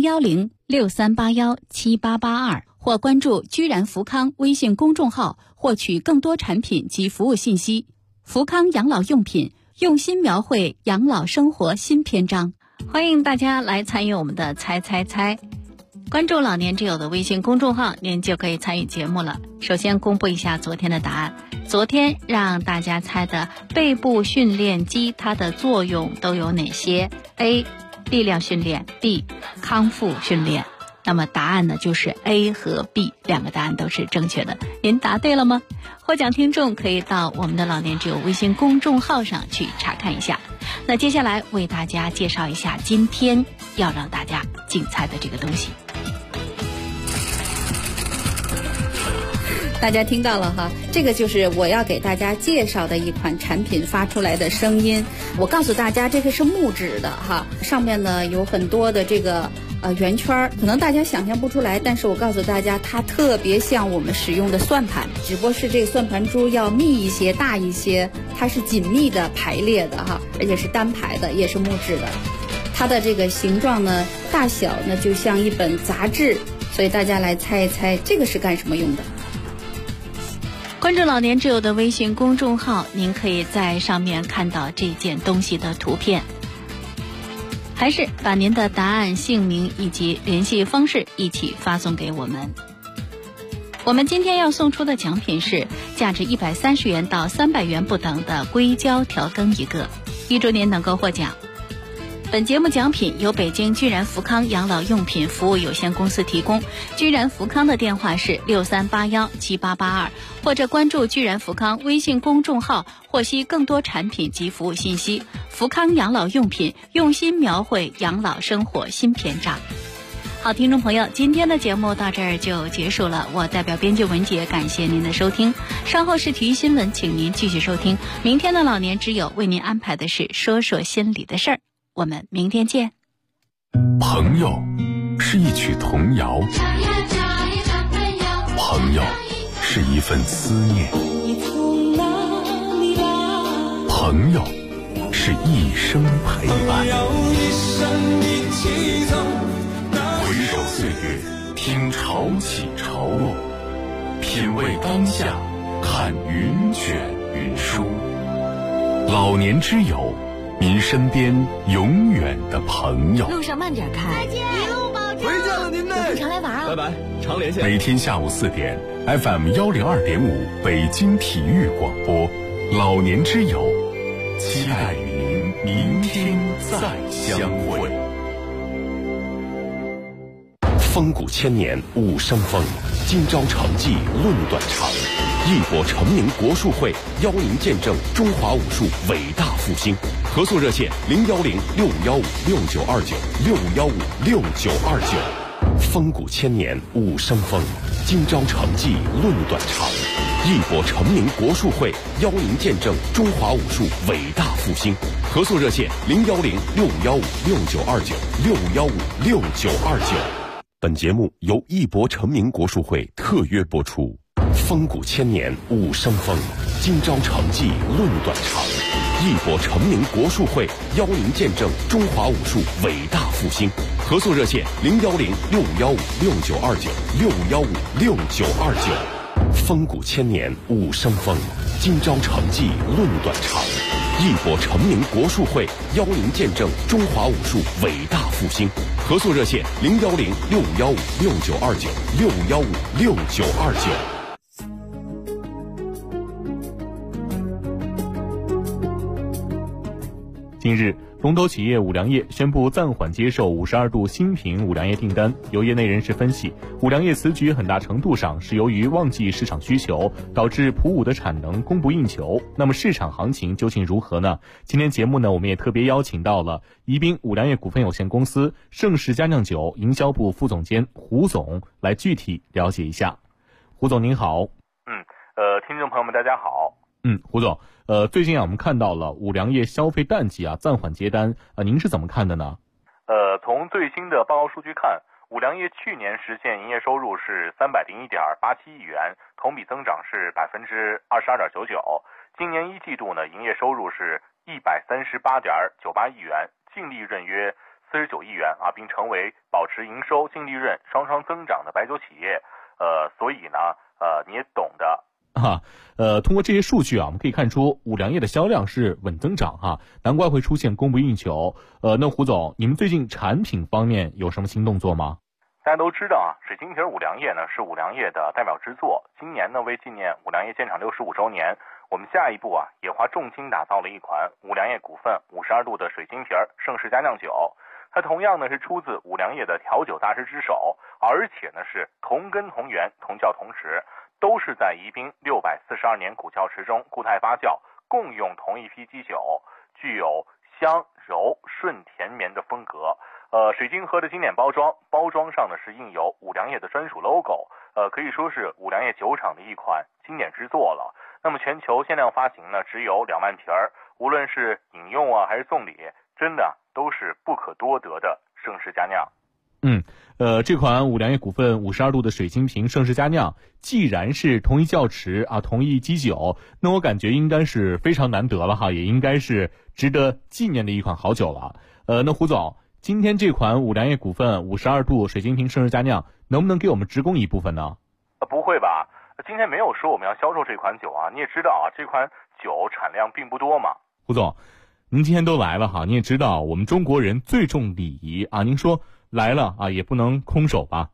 01063817882，或关注居然福康微信公众号获取更多产品及服务信息。福康养老用品，用心描绘养老生活新篇章。欢迎大家来参与我们的猜猜猜，关注老年之友的微信公众号，您就可以参与节目了。首先公布一下昨天的答案。昨天让大家猜的背部训练机它的作用都有哪些？ A. 力量训练， B. 康复训练。那么答案呢就是 A 和 B， 两个答案都是正确的。您答对了吗？获奖听众可以到我们的老年之友微信公众号上去查看一下。那接下来为大家介绍一下今天要让大家竞猜的这个东西。 大家听到了哈，这个就是我要给大家介绍的一款产品发出来的声音。我告诉大家，这个是木质的哈，上面呢有很多的这个圆圈，可能大家想象不出来，但是我告诉大家，它特别像我们使用的算盘，只不过是这个算盘珠要密一些、大一些，它是紧密的排列的哈，而且是单排的，也是木质的。它的这个形状呢，大小呢就像一本杂志，所以大家来猜一猜，这个是干什么用的？ 关注老年之友的微信公众号，您可以在上面看到这件东西的图片。还是把您的答案、姓名以及联系方式一起发送给我们。我们今天要送出的奖品是价值130元到300元不等的硅胶调羹一个，预祝您能够获奖。本节目奖品由北京居然福康养老用品服务有限公司提供，居然福康的电话是63817882，或者关注居然福康微信公众号获悉更多产品及服务信息。福康养老用品，用心描绘养老生活新篇章。好，听众朋友，今天的节目到这儿就结束了，我代表编辑文杰感谢您的收听，稍后是体育新闻，请您继续收听。明天的老年之友为您安排的是说说心里的事儿，我们明天见。 朋友是一曲童谣，朋友是一份思念，朋友是一生陪伴。回首岁月，听潮起潮落，品味当下，看云卷云舒。老年之友，您身边永远的朋友。 路上慢点开， 一路保重。 回见了您嘞， 有空常来玩啊！ 拜拜，常连线。 每天下午4点 ，FM 102.5北京体育广播，老年之友，期待与您明天再相会。 风骨千年武生风，今朝成绩论短长。义博成名国术会邀您见证中华武术伟大复兴。合作热线：61156929，615629。风骨千年武生风，今朝成绩论短长。义博成名国术会邀您见证中华武术伟大复兴。合作热线：61156929，615629。本节目由义博成名国术会特约播出。风骨千年武生风，今朝成绩论短长。义博成名国术会邀您见证中华武术伟大复兴。合作热线：61156929，615629。风骨千年武生风，今朝成绩论短长。义博成名国术会邀您见证中华武术伟大复兴。合作热线：61156929，615629。 近日，龙头企业五粮液宣布暂缓接受52度新品五粮液订单。有业内人士分析，五粮液此举很大程度上是由于旺季市场需求，导致普五的产能供不应求。那么市场行情究竟如何呢？今天节目呢，我们也特别邀请到了宜宾五粮液股份有限公司盛世佳酿酒营销部副总监胡总来具体了解一下。胡总您好。 听众朋友们大家好。 胡总，最近我们看到了五粮液消费淡季暂缓接单，您是怎么看的呢？ 从最新的报告数据看，五粮液去年实现营业收入是301.87亿元，同比增长是22.99%。今年一季度呢，营业收入是138.98亿元，净利润约49亿元并成为保持营收、净利润双双增长的白酒企业。所以呢，你也懂的。 通过这些数据我们可以看出五粮液的销量是稳增长难怪会出现供不应求。那胡总，你们最近产品方面有什么新动作吗？ 大家都知道水晶瓶五粮液呢是五粮液的代表之作。今年呢，为纪念五粮液建厂65周年，我们下一步也花重金打造了一款五粮液股份52度的水晶瓶盛世佳酿酒。它同样呢是出自五粮液的调酒大师之手，而且呢是同根同源、同窖同池，都是在宜宾642年古窖池中固态发酵，共用同一批基酒，具有香柔顺甜绵的风格。 水晶盒的经典包装，包装上呢是印有五粮液的专属 logo，可以说是五粮液酒厂的一款经典之作了。那么全球限量发行呢只有2万瓶，无论是饮用啊还是送礼，真的都是不可多得的盛世佳酿。 这款五粮液股份52度的水晶瓶盛世佳酿，既然是同一窖池啊，同一基酒，那我感觉应该是非常难得了哈，也应该是值得纪念的一款好酒了。那胡总，今天这款五粮液股份52度水晶瓶盛世佳酿，能不能给我们直供一部分呢？ 不会吧？今天没有说我们要销售这款酒啊，你也知道啊，这款酒产量并不多嘛。 胡总，您今天都来了哈，你也知道我们中国人最重礼仪啊，您说来了啊，也不能空手吧？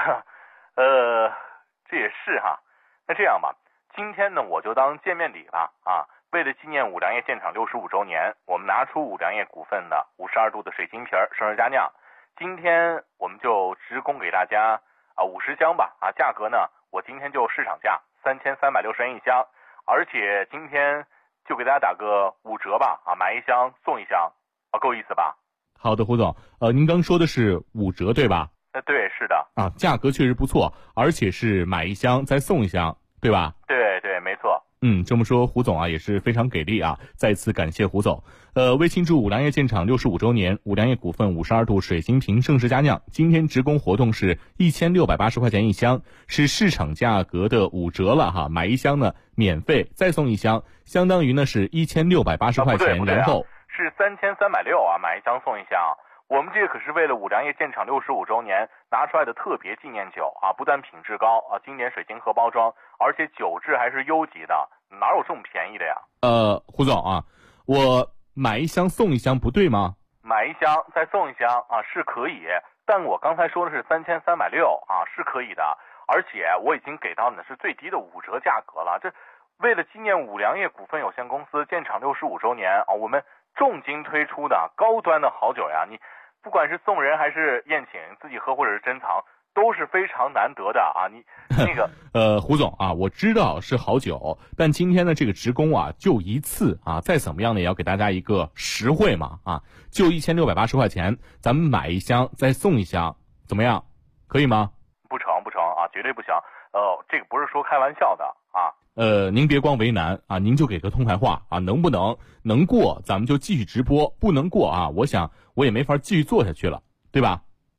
这也是哈。那这样吧，今天呢我就当见面礼吧啊。为了纪念五粮液建厂65周年，我们拿出五粮液股份的52度的水晶瓶盛世佳酿，今天我们就直供给大家50箱吧啊，价格呢我今天就市场价3360元一箱，而且今天就给大家打个5折吧啊，买1箱送1箱啊，够意思吧？ 好的，胡总，您刚说的是5折对吧？ 对，是的。 啊，价格确实不错，而且是买1箱再送1箱，对吧？ 对，没错。 这么说胡总啊也是非常给力啊，再次感谢胡总。为庆祝五粮液建厂65周年，五粮液股份52度水晶瓶盛世佳酿今天直供活动是1680块钱一箱，是市场价格的5折了哈，买1箱呢免费再送1箱，相当于呢是1680块钱，然后是3360啊，买1箱送1箱。我们这个可是为了五粮液建厂65周年拿出来的特别纪念酒啊，不但品质高啊，经典水晶盒包装，而且酒质还是优级的，哪有这么便宜的呀？ 胡总啊，我买1箱送1箱不对吗？ 买1箱再送1箱啊是可以，但我刚才说的是3360啊，是可以的，而且我已经给到你的是最低的5折价格了。这为了纪念五粮液股份有限公司建厂65周年啊，我们重金推出的高端的好酒呀，你不管是送人还是宴请，自己喝或者是珍藏，都是非常难得的啊！你那个胡总啊，我知道是好酒，但今天的这个直供啊，就一次啊，再怎么样呢，也要给大家一个实惠嘛啊，就1680块钱，咱们买1箱再送1箱，怎么样？可以吗？ 不成啊，绝对不行！这个不是说开玩笑的啊。 您别光为难啊，您就给个痛快话啊，能不能过咱们就继续直播，不能过啊，我想我也没法继续做下去了，对吧？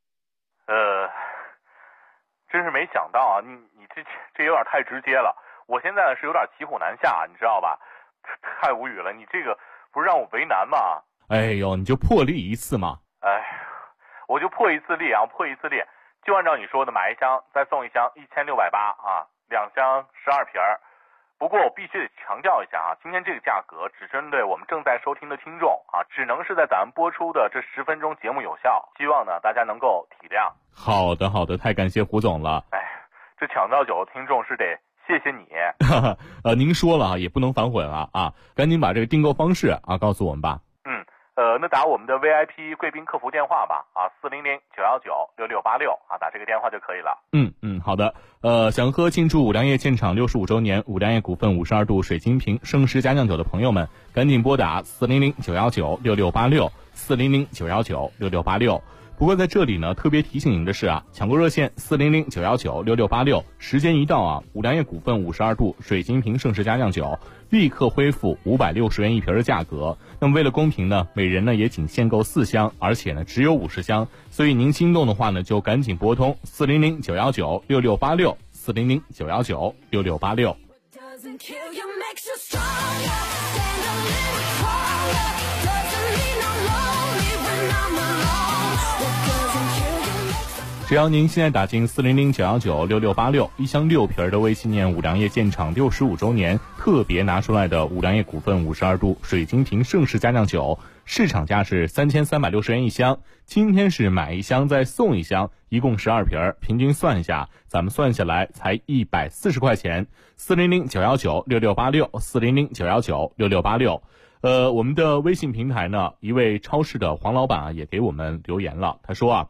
真是没想到啊，你这有点太直接了，我现在是有点骑虎难下，你知道吧？太无语了，你这个不是让我为难吗？ 哎呦，你就破例一次嘛。 我就破一次例啊，就按照你说的，买1箱再送1箱1680啊，2箱12瓶。不过我必须得强调一下啊，今天这个价格只针对我们正在收听的听众啊，只能是在咱们播出的这10分钟节目有效，希望呢大家能够体谅。 好的，太感谢胡总了。 这抢到酒的听众是得谢谢你。 您说了啊，也不能反悔了啊，赶紧把这个订购方式啊告诉我们吧。 那打我们的 VIP 贵宾客服电话吧啊，400-919-6686啊，打这个电话就可以了。 好的。想喝庆祝五粮液建厂65周年五粮液股份52度水晶瓶盛世佳酿酒的朋友们，赶紧拨打400-919-6686 400-919-6686。不过在这里呢，特别提醒您的是啊，抢购热线400-919-6686，时间一到啊，五粮液股份52度水晶瓶盛世佳酿酒立刻恢复560元一瓶的价格。那么为了公平呢，每人呢也仅限购4箱，而且呢只有50箱，所以您心动的话呢，就赶紧拨通400-919-6686 400-919-6686。只要您现在打进400-919-6686，一箱6瓶的为纪念五粮液建厂65周年特别拿出来的五粮液股份52度水晶瓶盛世佳酿酒，市场价是3360元一箱，今天是买1箱再送1箱，一共12瓶，平均算一下，咱们算下来才140块钱。400-919-6686 400-919-6686。我们的微信平台呢，一位超市的黄老板啊也给我们留言了，他说啊，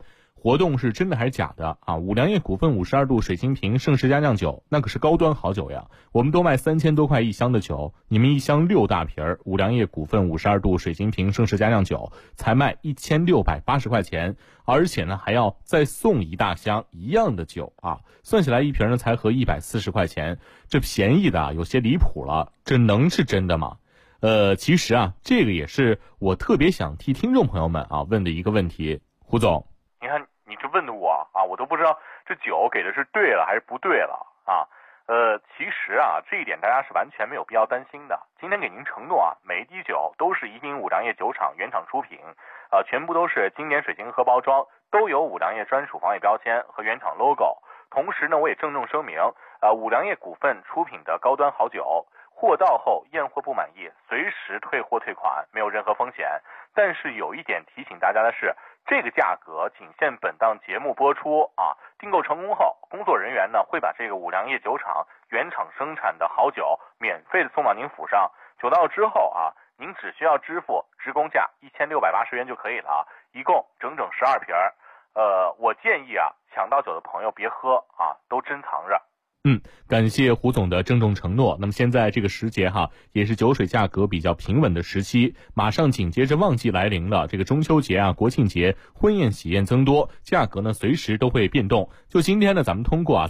活动是真的还是假的啊？五粮液股份52度水晶瓶盛世佳酿酒，那可是高端好酒呀。我们都卖3000多块一箱的酒，你们一箱6大瓶儿，五粮液股份52度水晶瓶盛世佳酿酒才卖1680块钱，而且呢还要再送一大箱一样的酒啊，算起来一瓶呢才合140块钱，这便宜的啊有些离谱了，这能是真的吗？其实啊，这个也是我特别想替听众朋友们啊问的一个问题。胡总， 你看你这问的我啊，我都不知道这酒给的是对了还是不对了啊。其实啊，这一点大家是完全没有必要担心的。今天给您承诺啊，每一滴酒都是宜宾五粮液酒厂原厂出品，全部都是经典水晶盒包装，都有五粮液专属防伪标签和原厂 logo。同时呢，我也郑重声明，五粮液股份出品的高端好酒，货到后验货不满意，随时退货退款，没有任何风险。但是有一点提醒大家的是，这个价格仅限本档节目播出啊。订购成功后，工作人员呢会把这个五粮液酒厂原厂生产的好酒免费的送到您府上。酒到之后啊，您只需要支付职工价1680元就可以了啊，一共整整12瓶。我建议啊，抢到酒的朋友别喝啊，都珍藏着。 感谢胡总的郑重承诺。那么现在这个时节哈，也是酒水价格比较平稳的时期，马上紧接着旺季来临了。这个中秋节啊、国庆节，婚宴喜宴增多，价格呢随时都会变动。就今天呢，咱们通过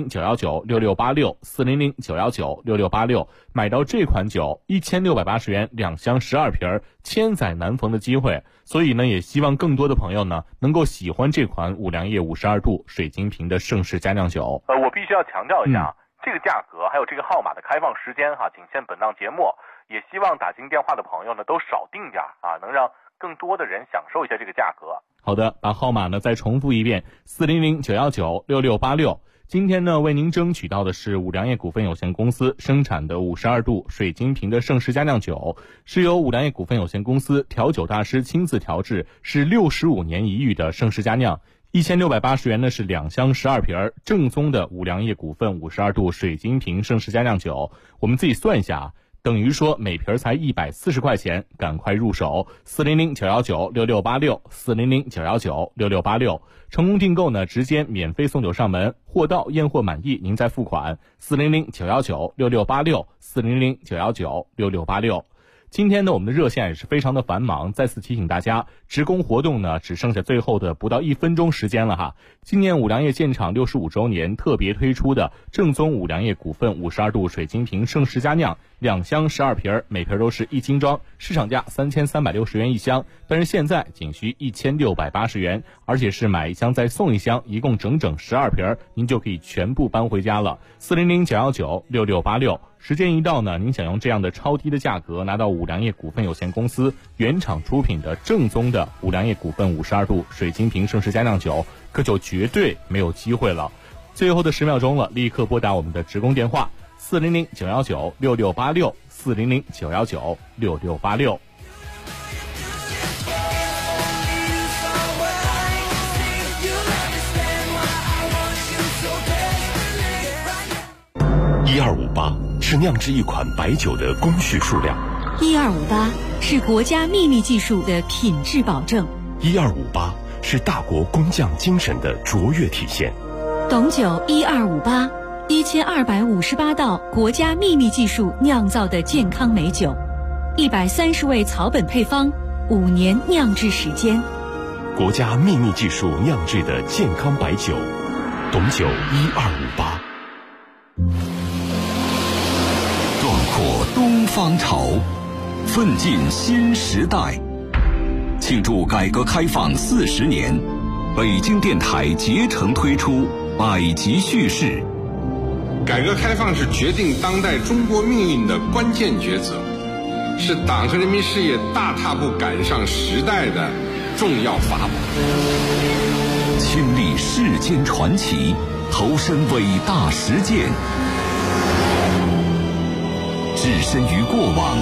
400-919-6686，400-919-6686，买到这款酒1680元2箱12瓶，千载难逢的机会。所以呢，也希望更多的朋友呢能够喜欢这款五粮液52度水晶瓶的盛世佳酿酒。 我必须要强调一下，这个价格还有这个号码的开放时间哈，仅限本档节目。也希望打进电话的朋友呢都少订点啊，能让更多的人享受一下这个价格。 好的，把号码呢再重复一遍，400-919-6686。今天呢，为您争取到的是五粮液股份有限公司生产的52度水晶瓶的盛世佳酿酒，是由五粮液股份有限公司调酒大师亲自调制，是65年一遇的盛世佳酿。1680元呢是2箱12瓶，正宗的五粮液股份52度水晶瓶盛世佳酿酒。我们自己算一下啊，等于说每瓶才140块钱，赶快入手，400-919-6686，400-919-6686。成功订购呢，直接免费送酒上门，货到验货满意您再付款，400-919-6686，400-919-6686。今天呢，我们的热线也是非常的繁忙，再次提醒大家，职工活动呢只剩下最后的不到1分钟时间了哈。今年五粮液建厂65周年特别推出的正宗五粮液股份52度水晶瓶盛世佳酿2箱12瓶，每瓶都是1斤装，市场价3360元一箱，但是现在仅需1680元，而且是买一箱再送一箱，一共整整12瓶，您就可以全部搬回家了。400-919-6686。时间一到呢，您想用这样的超低的价格拿到五粮液股份有限公司原厂出品的正宗的五粮液股份52度水晶瓶盛世佳酿酒，可就绝对没有机会了。最后的10秒钟了，立刻拨打我们的职工电话400-919-6686，400-919-6686。 1258是酿制一款白酒的工序数量 ，1258是国家秘密技术的品质保证 ，1258是大国工匠精神的卓越体现。 董酒1258，1258道国家秘密技术酿造的健康美酒，130味草本配方，5年酿制时间， 国家秘密技术酿制的健康白酒，董酒1258。 壮阔东方潮，奋进新时代。庆祝改革开放40年，北京电台竭诚推出百集叙事。 改革开放是决定当代中国命运的关键抉择，是党和人民事业大踏步赶上时代的重要法宝。 亲历世间传奇，投身伟大实践，置身于过往，